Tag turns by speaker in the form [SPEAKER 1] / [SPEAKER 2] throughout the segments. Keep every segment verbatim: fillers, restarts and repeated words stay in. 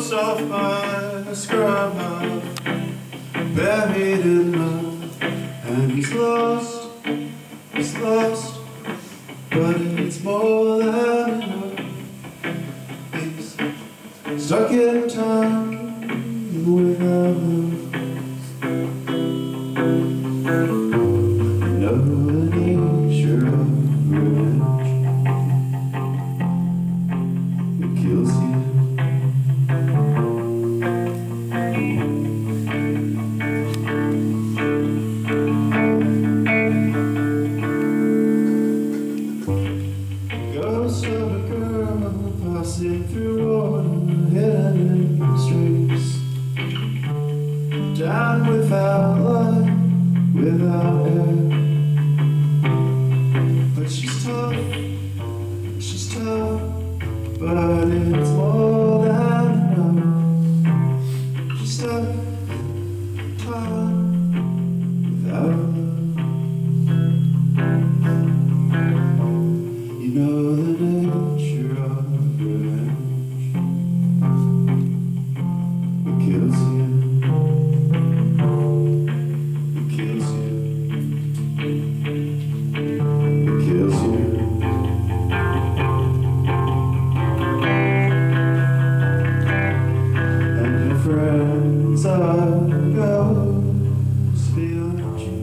[SPEAKER 1] ghost of my scrub love, buried in love, and he's lost, he's lost, but it's more than enough. He's stuck in time without love. You know the nature of revenge. It kills you. Ghost of a girl passing through water, hidden in streets, down without light, without air. But she's tough, she's tough, but it's more than enough. She's stuck in time without love. You know the nature of revenge. It kills you. It kills you. It kills you. And your friends are ghosts beyond you.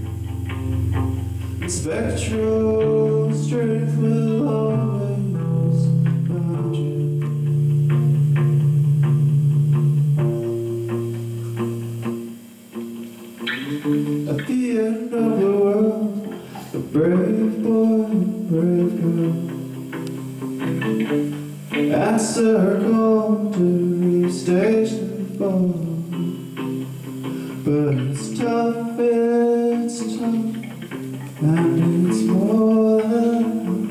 [SPEAKER 1] And spectral strength will always find you. At the end of the world, a brave boy, a brave girl answer her call to restage the fall. But it's tough, it's tough, and it's more than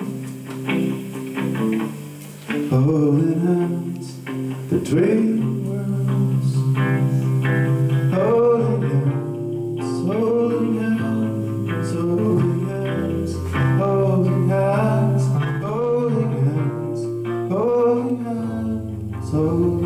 [SPEAKER 1] enough. Holding hands between worlds, holding hands, holding hands, holding hands, holding hands, holding hands, holding hands, holding